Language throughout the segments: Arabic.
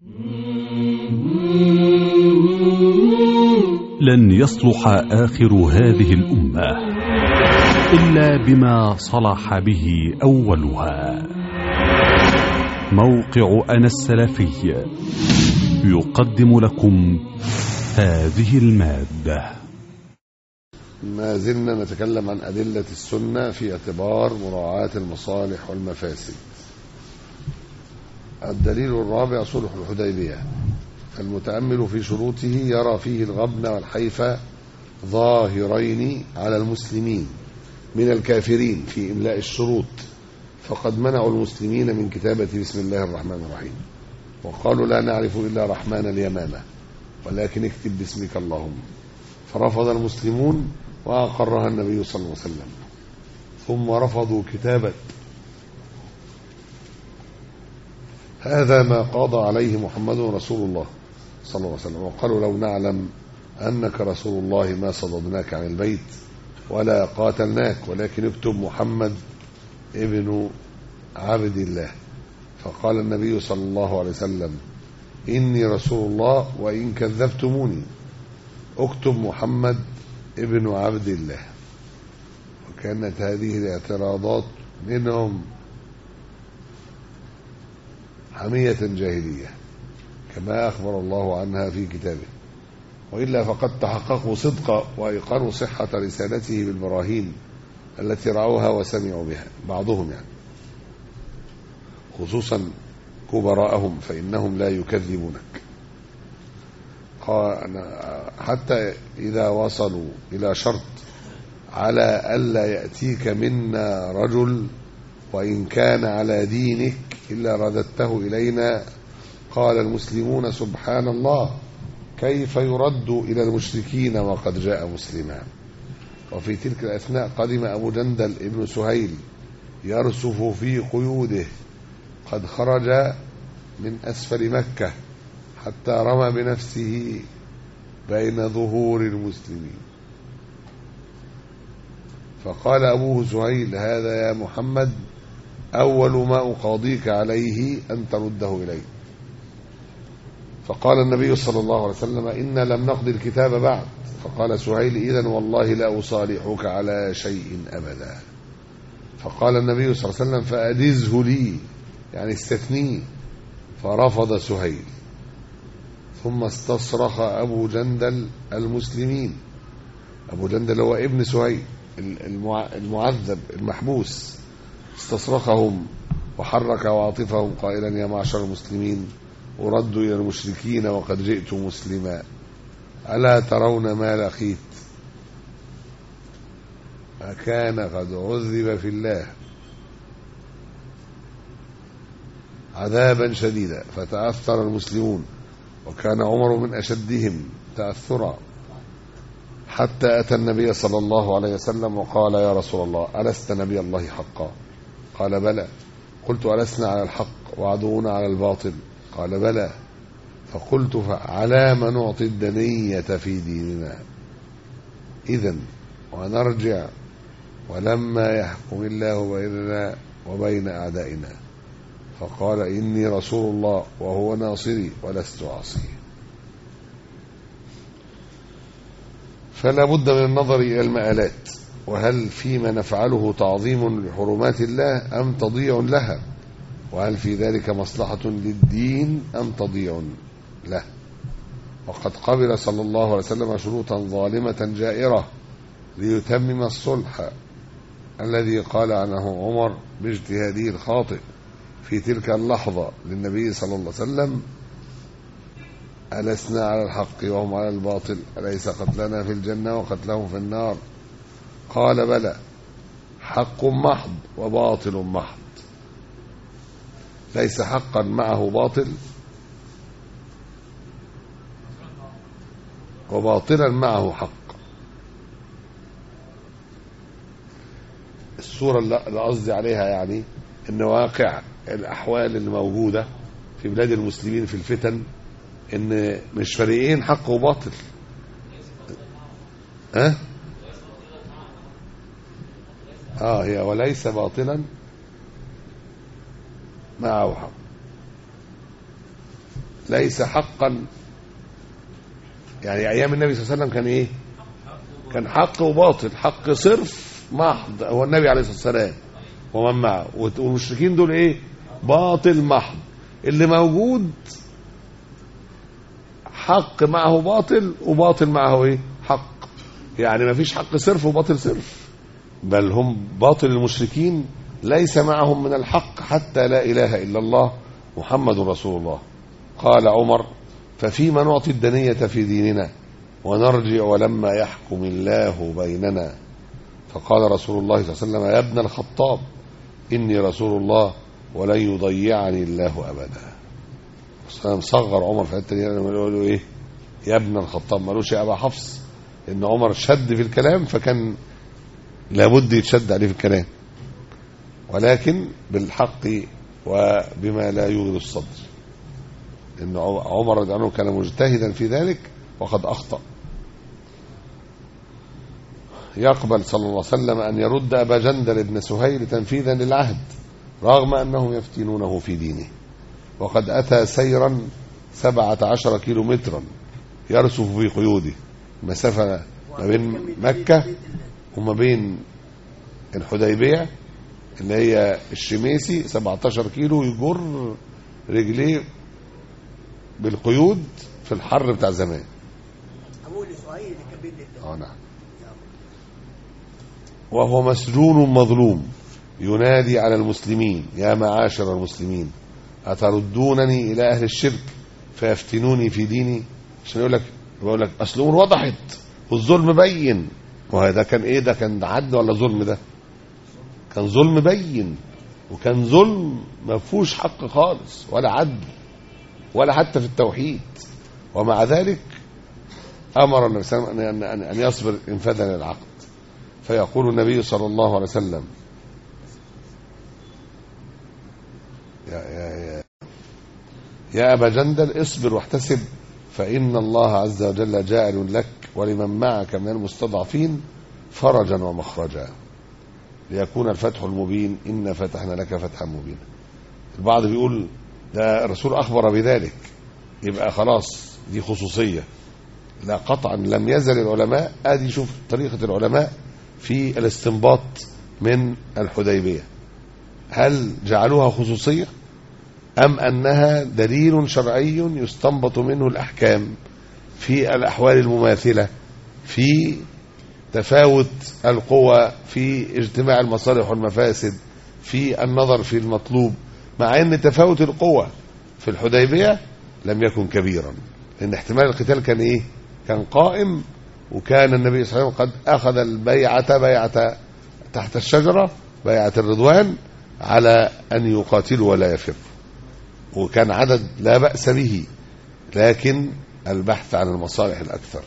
لن يصلح آخر هذه الأمة إلا بما صلح به أولها. موقع أنا السلفي يقدم لكم هذه المادة. ما زلنا نتكلم عن أدلة السنة في اعتبار مراعاة المصالح والمفاسد. الدليل الرابع صلح الحديبية. المتأمل في شروطه يرى فيه الغبن والحيف ظاهرين على المسلمين من الكافرين في إملاء الشروط، فقد منعوا المسلمين من كتابة بسم الله الرحمن الرحيم، وقالوا لا نعرف إلا رحمن اليمامة ولكن اكتب باسمك اللهم، فرفض المسلمون وأقرها النبي صلى الله عليه وسلم، ثم رفضوا كتابة هذا ما قاضى عليه محمد رسول الله صلى الله عليه وسلم، وقالوا لو نعلم أنك رسول الله ما صددناك عن البيت ولا قاتلناك، ولكن اكتب محمد ابن عبد الله. فقال النبي صلى الله عليه وسلم إني رسول الله وإن كذبتموني اكتب محمد ابن عبد الله. وكانت هذه الاعتراضات منهم حمية جاهلية كما أخبر الله عنها في كتابه، وإلا فقد تحققوا صدق وأيقنوا صحة رسالته بالبراهين التي رأوها وسمعوا بها، بعضهم يعني خصوصا كبراءهم فإنهم لا يكذبونك، حتى إذا وصلوا إلى شرط على ألا يأتيك منا رجل وإن كان على دينك إلا رددته إلينا. قال المسلمون سبحان الله كيف يرد إلى المشركين وقد جاء مسلما. وفي تلك الأثناء قدم أبو جندل ابن سهيل يرسف في قيوده، قد خرج من أسفل مكة حتى رمى بنفسه بين ظهور المسلمين، فقال أبوه سهيل هذا يا محمد أول ما أقاضيك عليه أن ترده إلي. فقال النبي صلى الله عليه وسلم إنا لم نقضي الكتاب بعد. فقال سهيل إذن والله لا أصالحك على شيء أبدا. فقال النبي صلى الله عليه وسلم فأجزه لي، يعني استثنيه. فرفض سهيل، ثم استصرخ أبو جندل المسلمين. أبو جندل هو ابن سهيل المعذب المحبوس، استصرخهم وحرك عواطفهم قائلا يا معشر المسلمين أردوا إلى المشركين وقد جئت مسلما، ألا ترون ما لقيت؟ أكان قد عذب في الله عذابا شديدا. فتأثر المسلمون وكان عمر من أشدهم تأثرا، حتى أتى النبي صلى الله عليه وسلم وقال يا رسول الله ألست نبي الله حقا؟ قال بلى. قلت ألسنا على الحق وعدونا على الباطل؟ قال بلى. فقلت فعلى ما نعطي الدنية في ديننا إذن ونرجع ولما يحكم الله بيننا وبين أعدائنا؟ فقال إني رسول الله وهو ناصري ولست عاصيه. فلا بد من النظر إلى المآلات، وهل فيما نفعله تعظيم لحرمات الله أم تضيع لها؟ وهل في ذلك مصلحة للدين أم تضيع له؟ وقد قبل صلى الله عليه وسلم شروطا ظالمة جائرة ليتمم الصلح الذي قال عنه عمر باجتهاده الخاطئ في تلك اللحظة للنبي صلى الله عليه وسلم ألسنا على الحق وهم على الباطل؟ أليس قتلنا في الجنة وقتلهم في النار؟ قال بلى، حق محض وباطل محض، ليس حقا معه باطل وباطلا معه حق. الصورة اللي قصدي عليها يعني ان واقع الأحوال الموجودة في بلاد المسلمين في الفتن ان مش فريقين حق وباطل. هي وليس باطلا معه حق، ليس حقا. يعني أيام النبي صلى الله عليه وسلم كان إيه؟ كان حق وباطل، حق صرف محض هو النبي عليه الصلاة والسلام ومن معه، والمشركين دول إيه؟ باطل محض. اللي موجود حق معه باطل، وباطل معه إيه؟ حق. يعني ما فيش حق صرف وباطل صرف، بل هم باطل المشركين ليس معهم من الحق حتى لا إله إلا الله محمد رسول الله. قال عمر: ففيما نعطي الدنية في ديننا ونرجع ولما يحكم الله بيننا. فقال رسول الله صلى الله عليه وسلم: يا ابن الخطاب إني رسول الله ولن يضيعني الله أبدا. صغر عمر في الحته دي، لما يقول له ايه يا ابن الخطاب، مالوش يا ابا حفص، ان عمر شد في الكلام فكان لابد يتشد عليه في الكلام، ولكن بالحق وبما لا يغض الصدر. ان عمر رضي الله عنه كان مجتهدا في ذلك وقد اخطأ. يقبل صلى الله عليه وسلم ان يرد ابا جندل بن سهيل تنفيذا للعهد رغم انهم يفتنونه في دينه، وقد أتى سيرا 17 كيلومترا يرسف في قيوده، مسافة ما بين مكة وما بين الحديبية اللي هي الشميسي 17 كيلو، يجر رجليه بالقيود في الحر بتاع زمان. نعم. وهو مسجون مظلوم ينادي على المسلمين: يا معاشر المسلمين أتردونني إلى أهل الشرك فيفتنوني في ديني؟ عشان يقول لك أصل الأمور وضحت والظلم بين. وهذا كان إيه؟ ده كان عدل ولا ظلم؟ ده كان ظلم بين، وكان ظلم ما فيهوش حق خالص ولا عدل ولا حتى في التوحيد. ومع ذلك أمر النبي صلى الله عليه وسلم أن يصبر انفاذا للعقد. فيقول النبي صلى الله عليه وسلم: يا أبا جندل اصبر واحتسب، فإن الله عز وجل جاعل لك ولمن معك من المستضعفين فرجا ومخرجا ليكون الفتح المبين إن فتحنا لك فتحا مبينا. البعض بيقول ده الرسول أخبر بذلك يبقى خلاص دي خصوصية. لا قطعا، لم يزل العلماء ادي شوف طريقة العلماء في الاستنباط من الحديبية، هل جعلوها خصوصية أم أنها دليل شرعي يستنبط منه الأحكام في الأحوال المماثلة، في تفاوت القوى، في اجتماع المصالح والمفاسد، في النظر في المطلوب، مع أن تفاوت القوى في الحديبية لم يكن كبيرا، لأن احتمال القتال كان إيه؟ كان قائم، وكان النبي صلى الله عليه وسلم قد أخذ بيعة تحت الشجرة، بيعة الرضوان، على أن يقاتلوا ولا يفر، وكان عدد لا بأس به، لكن البحث عن المصالح الأكثر.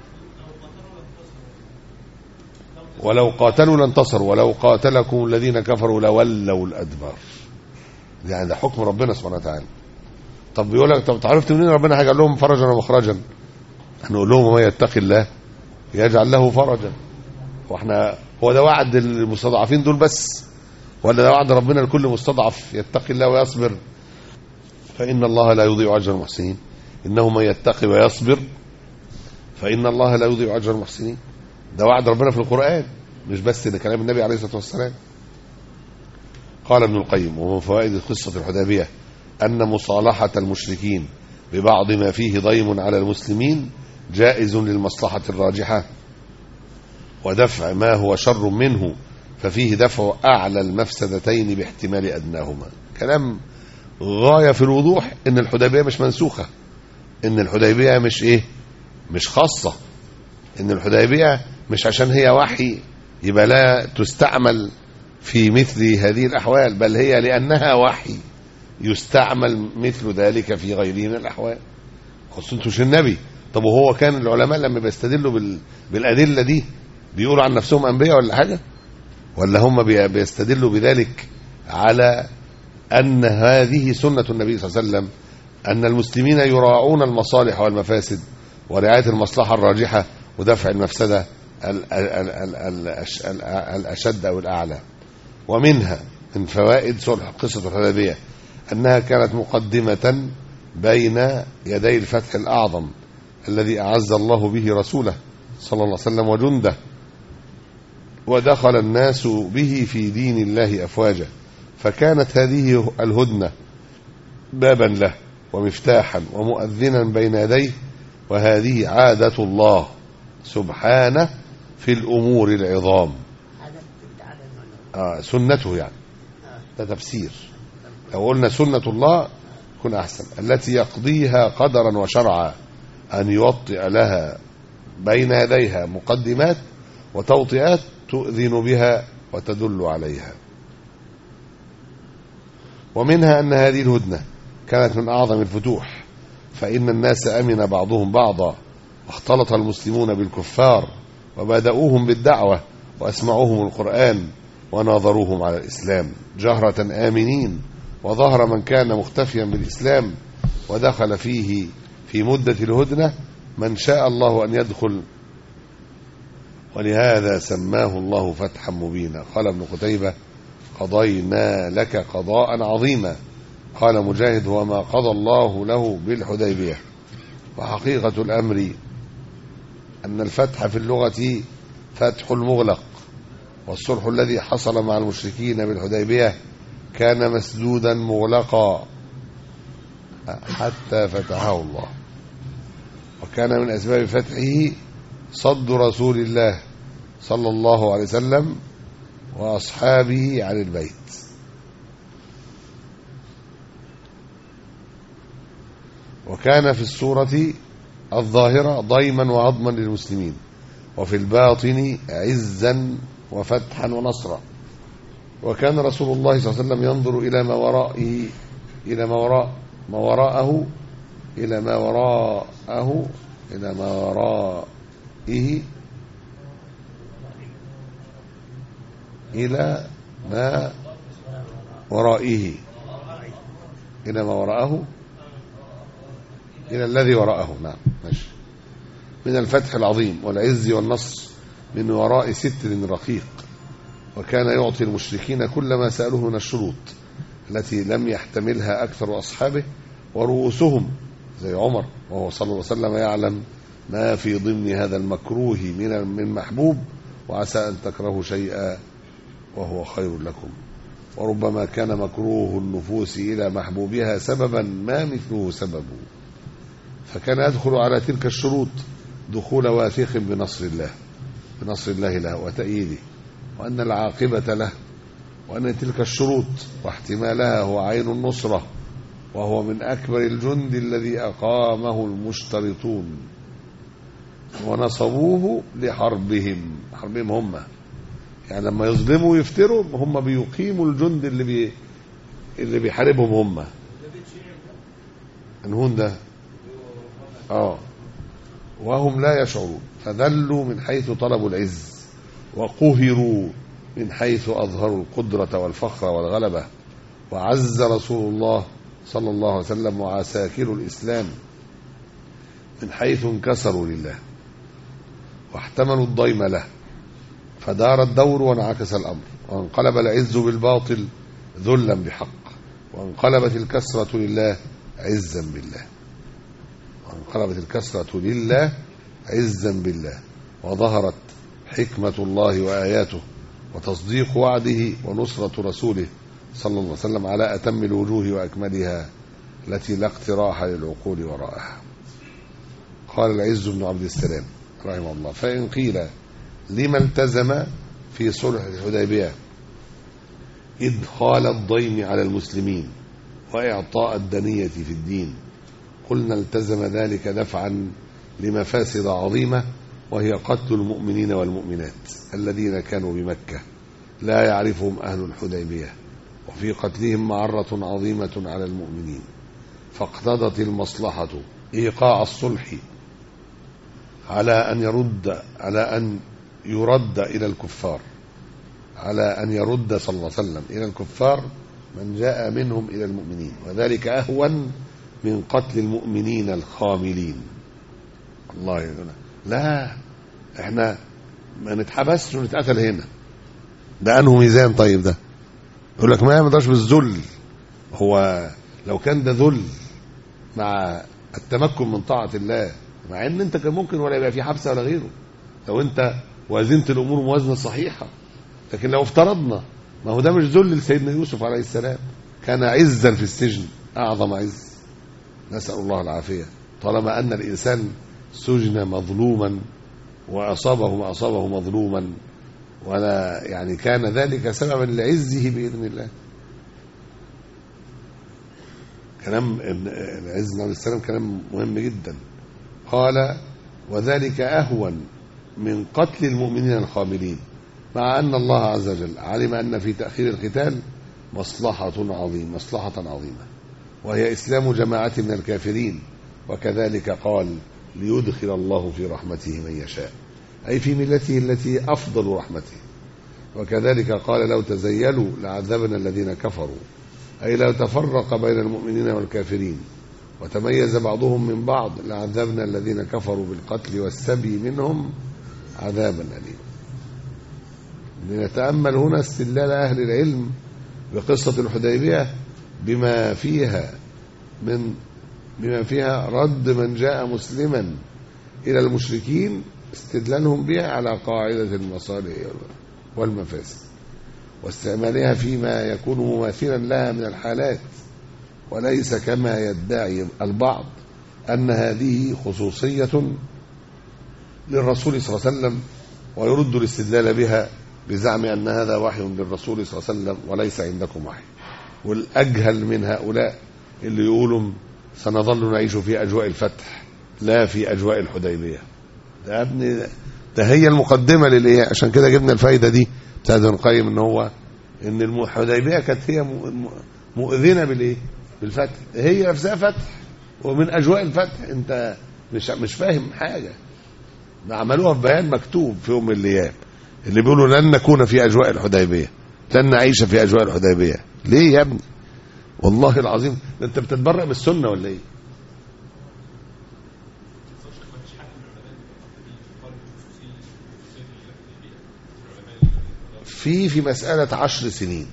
ولو قاتلوا لانتصروا ولو قاتلكم الذين كفروا لولوا الأدبار. يعني ده حكم ربنا سبحانه وتعالى. طب بيقول لك طب عرفت منين ربنا هيجعل لهم فرجا ومخرجا؟ هنقول لهم: ومن يتق الله يجعل له فرجا. واحنا هو ده وعد المستضعفين دول بس، ولا ده وعد ربنا لكل مستضعف يتقي الله ويصبر؟ فإن الله لا يضيع أجر المحسنين، إنه من يتقي ويصبر فإن الله لا يضيع أجر المحسنين. ده وعد ربنا في القرآن، مش بس ده كلام النبي عليه الصلاة والسلام. قال ابن القيم: ومن فوائد قصة الحديبية أن مصالحة المشركين ببعض ما فيه ضيم على المسلمين جائز للمصلحة الراجحة، ودفع ما هو شر منه ففيه دفع أعلى المفسدتين باحتمال أدناهما. كلام غاية في الوضوح إن الحديبية مش منسوخة، إن الحديبية مش إيه؟ مش خاصة، إن الحديبية مش عشان هي وحي يبقى لا تستعمل في مثل هذه الأحوال، بل هي لأنها وحي يستعمل مثل ذلك في غيره من الأحوال. خصوصا النبي. طب وهو كان العلماء لما بيستدلوا بالأدلة دي بيقولوا عن نفسهم أنبياء ولا حاجة؟ ولا هم بيستدلوا بذلك على أن هذه سنة النبي صلى الله عليه وسلم، أن المسلمين يراعون المصالح والمفاسد ورعاية المصلحة الراجحة ودفع المفسدة الأشد أو الأعلى. ومنها من فوائد صلح قصة الحديبية أنها كانت مقدمة بين يدي الفتح الأعظم الذي أعز الله به رسوله صلى الله عليه وسلم وجنده، ودخل الناس به في دين الله أفواجا، فكانت هذه الهدنة بابا له ومفتاحا ومؤذنا بين يديه، وهذه عادة الله سبحانه في الأمور العظام. سنته يعني، ده تفسير. لو قلنا سنة الله يكون أحسن، التي يقضيها قدرا وشرعا، أن يوطئ لها بين يديها مقدمات وتوطئات تؤذن بها وتدل عليها. ومنها أن هذه الهدنة كانت من أعظم الفتوح، فإن الناس أمن بعضهم بعضا، واختلط المسلمون بالكفار وبدأوهم بالدعوة وأسمعوهم القرآن وناظروهم على الإسلام جهرة آمنين، وظهر من كان مختفيا بالإسلام ودخل فيه في مدة الهدنة من شاء الله أن يدخل، ولهذا سماه الله فتحا مبينا. قال ابن قتيبة: قضينا لك قضاء عظيما. قال مجاهد: هو ما قضى الله له بالحديبية. وحقيقة الأمر أن الفتح في اللغة فتح المغلق، والصلح الذي حصل مع المشركين بالحديبية كان مسدودا مغلقا حتى فتحه الله، وكان من أسباب فتحه صد رسول الله صلى الله عليه وسلم وأصحابه عن البيت. وكان في الصورة الظاهرة ضيما وعظما للمسلمين، وفي الباطن عزا وفتحا ونصرا. وكان رسول الله صلى الله عليه وسلم ينظر إلى ما وراءه إلى ما وراءه إلى الذي وراءه. نعم ماشي. من الفتح العظيم والعز والنصر من وراء ستر رقيق. وكان يعطي المشركين كل ما سألوه من الشروط التي لم يحتملها أكثر أصحابه ورؤوسهم زي عمر، وهو صلى الله عليه وسلم يعلم ما في ضمن هذا المكروه من محبوب، وعسى أن تكرهوا شيئا وهو خير لكم. وربما كان مكروه النفوس إلى محبوبها سببا ما مثله سببه، فكان يدخل على تلك الشروط دخول واثق بنصر الله له وتأييده، وأن العاقبة له، وأن تلك الشروط واحتمالها هو عين النصرة، وهو من أكبر الجند الذي أقامه المشترطون ونصبوه لحربهم هم. يعني لما يظلموا ويفتروا هم بيقيموا الجند اللي بيحاربهم هم. الهون ده وهم لا يشعرون، فذلوا من حيث طلبوا العز، وقهروا من حيث أظهروا القدرة والفخر والغلبة. وعز رسول الله صلى الله عليه وسلم وعساكر الإسلام من حيث انكسروا لله واحتملوا الضيم له، فدار الدور وانعكس الأمر، وانقلب العز بالباطل ذلا بحق، وانقلبت الكسرة لله عزا بالله، وظهرت حكمة الله وآياته وتصديق وعده ونصرة رسوله صلى الله عليه وسلم على أتم الوجوه وأكملها التي لا اقتراح للعقول وراءها. قال العز بن عبد السلام رحمه الله: فإن قيل لما التزم في صلح الحديبية إدخال الضيم على المسلمين وإعطاء الدنية في الدين، قلنا التزم ذلك دفعا لمفاسد عظيمة، وهي قتل المؤمنين والمؤمنات الذين كانوا بمكة لا يعرفهم أهل الحديبية، وفي قتلهم معرة عظيمة على المؤمنين، فاقتضت المصلحة إيقاع الصلح على أن يرد إلى الكفار، على أن يرد صلى الله عليه وسلم إلى الكفار من جاء منهم إلى المؤمنين، وذلك أهون من قتل المؤمنين الخاملين. الله يقول لا، احنا ما نتحبسش ونتقتل هنا، ده أنه ميزان. طيب ده يقول لك ما يقدرش بالذل، هو لو كان ده ذل مع التمكن من طاعة الله، مع ان انت كان ممكن ولا يبقى في حبس ولا غيره لو انت وازنت الامور موازنة صحيحة. لكن لو افترضنا، ما هو ده مش ذل لسيدنا يوسف عليه السلام، كان عزا في السجن أعظم عز، نسأل الله العافية. طالما أن الإنسان سجن مظلوما وأصابه ما أصابه مظلوما، ولا يعني كان ذلك سببا لعزه بإذن الله. كلام العز عليه السلام كلام مهم جدا. قال: وذلك أهون من قتل المؤمنين الخاملين، مع أن الله عز وجل علم أن في تأخير القتال مصلحة عظيمة، وهي إسلام جماعة من الكافرين. وكذلك قال: ليدخل الله في رحمته من يشاء، أي في ملته التي أفضل رحمته. وكذلك قال: لو تزيلوا لعذبنا الذين كفروا، أي لو تفرق بين المؤمنين والكافرين وتميز بعضهم من بعض لعذبنا الذين كفروا بالقتل والسبي منهم عذابا أليما. لنتأمل هنا استدلال أهل العلم بقصة الحديبية بما فيها رد من جاء مسلما إلى المشركين، استدلالهم بها على قاعدة المصالح والمفاسد، واستعمالها فيما يكون مماثلا لها من الحالات، وليس كما يدعي البعض أن هذه خصوصية للرسول صلى الله عليه وسلم، ويرد الاستدلال بها بزعم أن هذا وحي للرسول صلى الله عليه وسلم وليس عندكم وحي. والأجهل من هؤلاء اللي يقولوا سنظل نعيش في أجواء الفتح لا في أجواء الحديبية. ده يا ابني ده هي المقدمة للإيه، عشان كده جبنا الفايدة دي بتاعت ابن القيم، إن الحديبية كانت هي مؤذنة بالإيه؟ بالفتح. هي نفسها فتح ومن أجواء الفتح. أنت مش فاهم حاجة. عملوها في بيان مكتوب في يوم من الأيام، اللي بيقولوا لن نكون في أجواء الحديبية، لن نعيش في أجواء الحديبية. ليه يا ابني؟ والله العظيم ده أنت بتتبرأ بالسنة ولا إيه؟ في مسألة 10 سنين.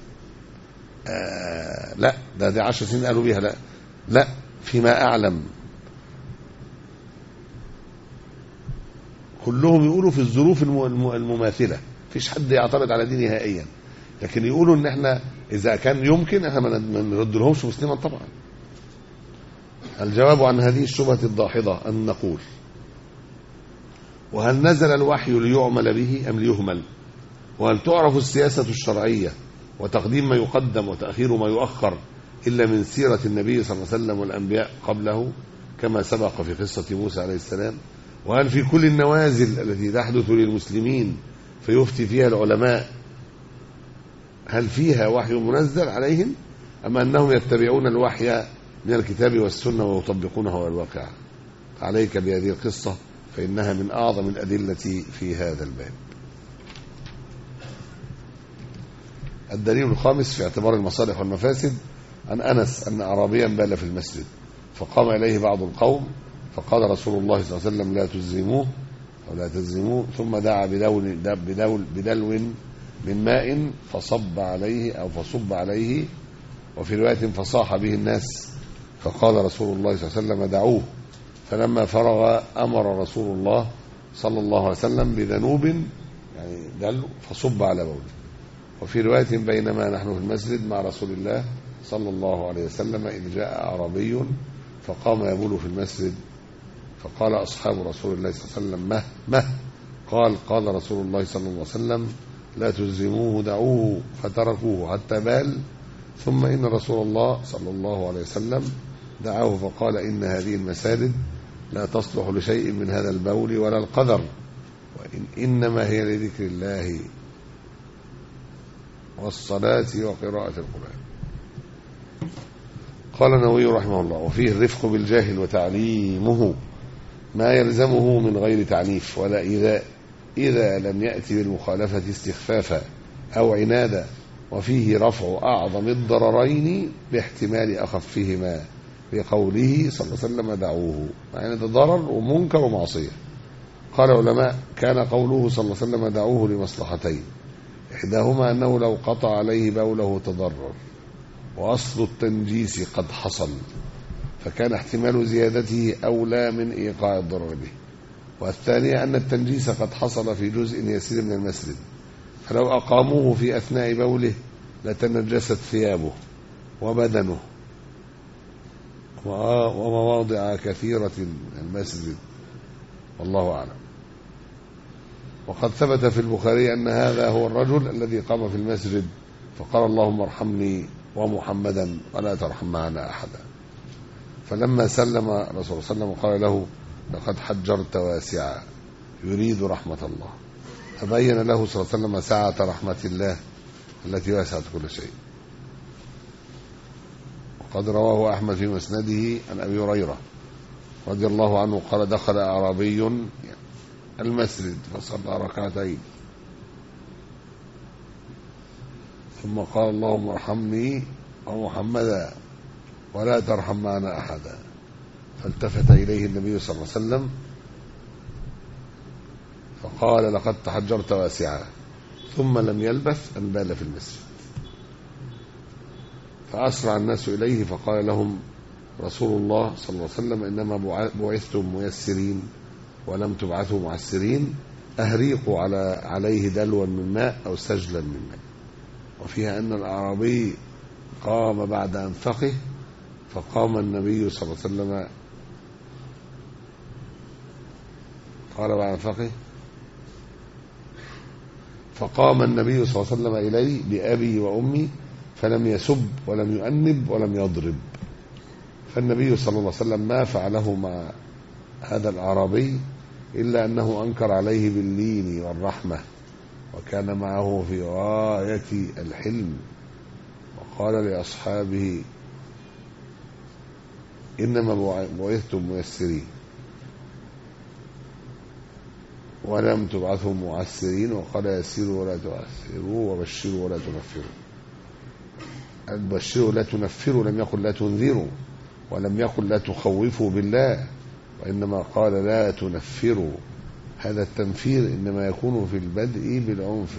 لا ده 10 سنين قالوا بيها. لا فيما أعلم كلهم يقولوا في الظروف المماثلة، فيش حد يعترض على دي نهائيا، لكن يقولوا ان احنا اذا كان يمكن احنا ما نرد لهمش مسلما طبعا. الجواب عن هذه الشبهة الداحضة أن نقول: وهل نزل الوحي ليعمل به أم ليهمل؟ وهل تعرف السياسة الشرعية وتقديم ما يقدم وتأخير ما يؤخر إلا من سيرة النبي صلى الله عليه وسلم والأنبياء قبله، كما سبق في قصة موسى عليه السلام؟ وهل في كل النوازل التي تحدث للمسلمين فيفتي فيها العلماء هل فيها وحي منزل عليهم، أم أنهم يتبعون الوحي من الكتاب والسنة ويطبقونه على الواقع؟ عليك بهذه القصة فإنها من أعظم الأدلة في هذا الباب. الدليل الخامس في اعتبار المصالح والمفاسد: عن أنس أن أعرابيا بال في المسجد، فقام إليه بعض القوم فقال رسول الله صلى الله عليه وسلم: لا تزرموه أو لا تزرموه، ثم دعا بدلو من ماء فصب عليه، وفي رواية فصاح به الناس، فقال رسول الله صلى الله عليه وسلم: دعوه. فلما فرغ أمر رسول الله صلى الله عليه وسلم بذنوب يعني دلو فصب على بوله. وفي رواية: بينما نحن في المسجد مع رسول الله صلى الله عليه وسلم إذ جاء أعرابي فقام يبول في المسجد، فقال أصحاب رسول الله صلى الله عليه وسلم: مه قال رسول الله صلى الله عليه وسلم: لا تلزموه دعوه، فتركوه حتى بال. ثم إن رسول الله صلى الله عليه وسلم دعاه فقال: إن هذه المساجد لا تصلح لشيء من هذا البول ولا القذر، إنما هي لذكر الله والصلاة وقراءة القرآن. قال النووي رحمه الله: وفيه الرفق بالجاهل وتعليمه ما يلزمه من غير تعنيف ولا إيذاء إذا لم يأتي بالمخالفة استخفافا أو عنادا، وفيه رفع أعظم الضررين باحتمال أخفهما بقوله صلى الله عليه وسلم: دعوه، يعني ده ضرر ومنكر ومعصية. قال العلماء: كان قوله صلى الله عليه وسلم دعوه لمصلحتين: إحداهما أنه لو قطع عليه بوله تضرر، وأصل التنجيس قد حصل، فكان احتمال زيادته أولى من إيقاع الضرر به. والثانية أن التنجيس قد حصل في جزء يسير من المسجد، فلو أقاموه في أثناء بوله لتنجست ثيابه وبدنه ومواضع كثيرة من المسجد، والله أعلم. وقد ثبت في البخاري أن هذا هو الرجل الذي قام في المسجد فقال اللهم ارحمني ومحمدا ولا ترحم معنا أحدا، فلما سلم الرسول صلى الله عليه وسلم قال له لقد حجرت واسعا يريد رحمة الله، فبين له صلى الله عليه وسلم سعة رحمة الله التي وسعت كل شيء. وقد رواه أحمد في مسنده عن أبي هريرة رضي الله عنه قال دخل أعرابي المسجد فصلى ركعتين ثم قال اللهم ارحمني ومحمدا ولا ترحم معنا أحدا، فالتفت إليه النبي صلى الله عليه وسلم فقال لقد تحجرت واسعا، ثم لم يلبث أن بال في المسجد. فأسرع الناس إليه فقال لهم رسول الله صلى الله عليه وسلم إنما بعثتم ميسرين ولم تبعثوا معسرين، أهريقوا عليه دلوا من ماء أو سجلا من ماء. وفيها أن الأعرابي قام بعد أن فقه، فقام النبي صلى الله عليه وسلم قال بعد أن فقه فقام النبي صلى الله عليه وسلم إلي بأبي وأمي فلم يسب ولم يؤنب ولم يضرب. فالنبي صلى الله عليه وسلم ما فعله مع هذا الأعرابي إلا أنه أنكر عليه باللين والرحمة، وكان معه في غاية الحلم، وقال لأصحابه إنما بعثتم ميسرين ولم تبعثوا معسرين، وقال يسروا ولا تعسروا وبشروا ولا تنفروا. البشروا لا تنفروا لم يقل لا تنذروا، ولم يقل لا تخوفوا بالله، وإنما قال لا تنفروا. هذا التنفير إنما يكون في البدء بالعنف.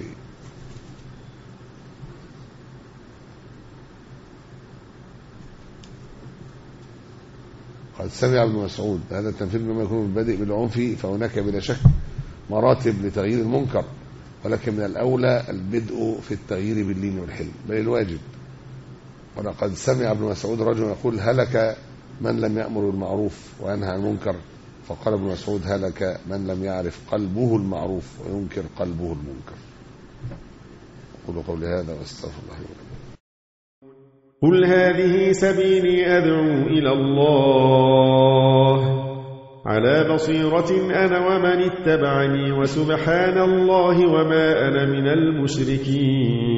قد سمع ابن مسعود هذا التنفير إنما يكون في البدء بالعنف، فهناك بلا شك مراتب لتغيير المنكر، ولكن من الأولى البدء في التغيير باللين والحلم بل الواجب. ولقد سمع ابن مسعود رجل يقول هلك من لم يأمر بالمعروف وينهى عن المنكر، فقال ابن مسعود هلك من لم يعرف قلبه المعروف وينكر قلبه المنكر. أقول قولي هذا واستغفر الله لي ولكم. قل هذه سبيلي أدعو إلى الله على بصيرة أنا ومن اتبعني، وسبحان الله وما أنا من المشركين.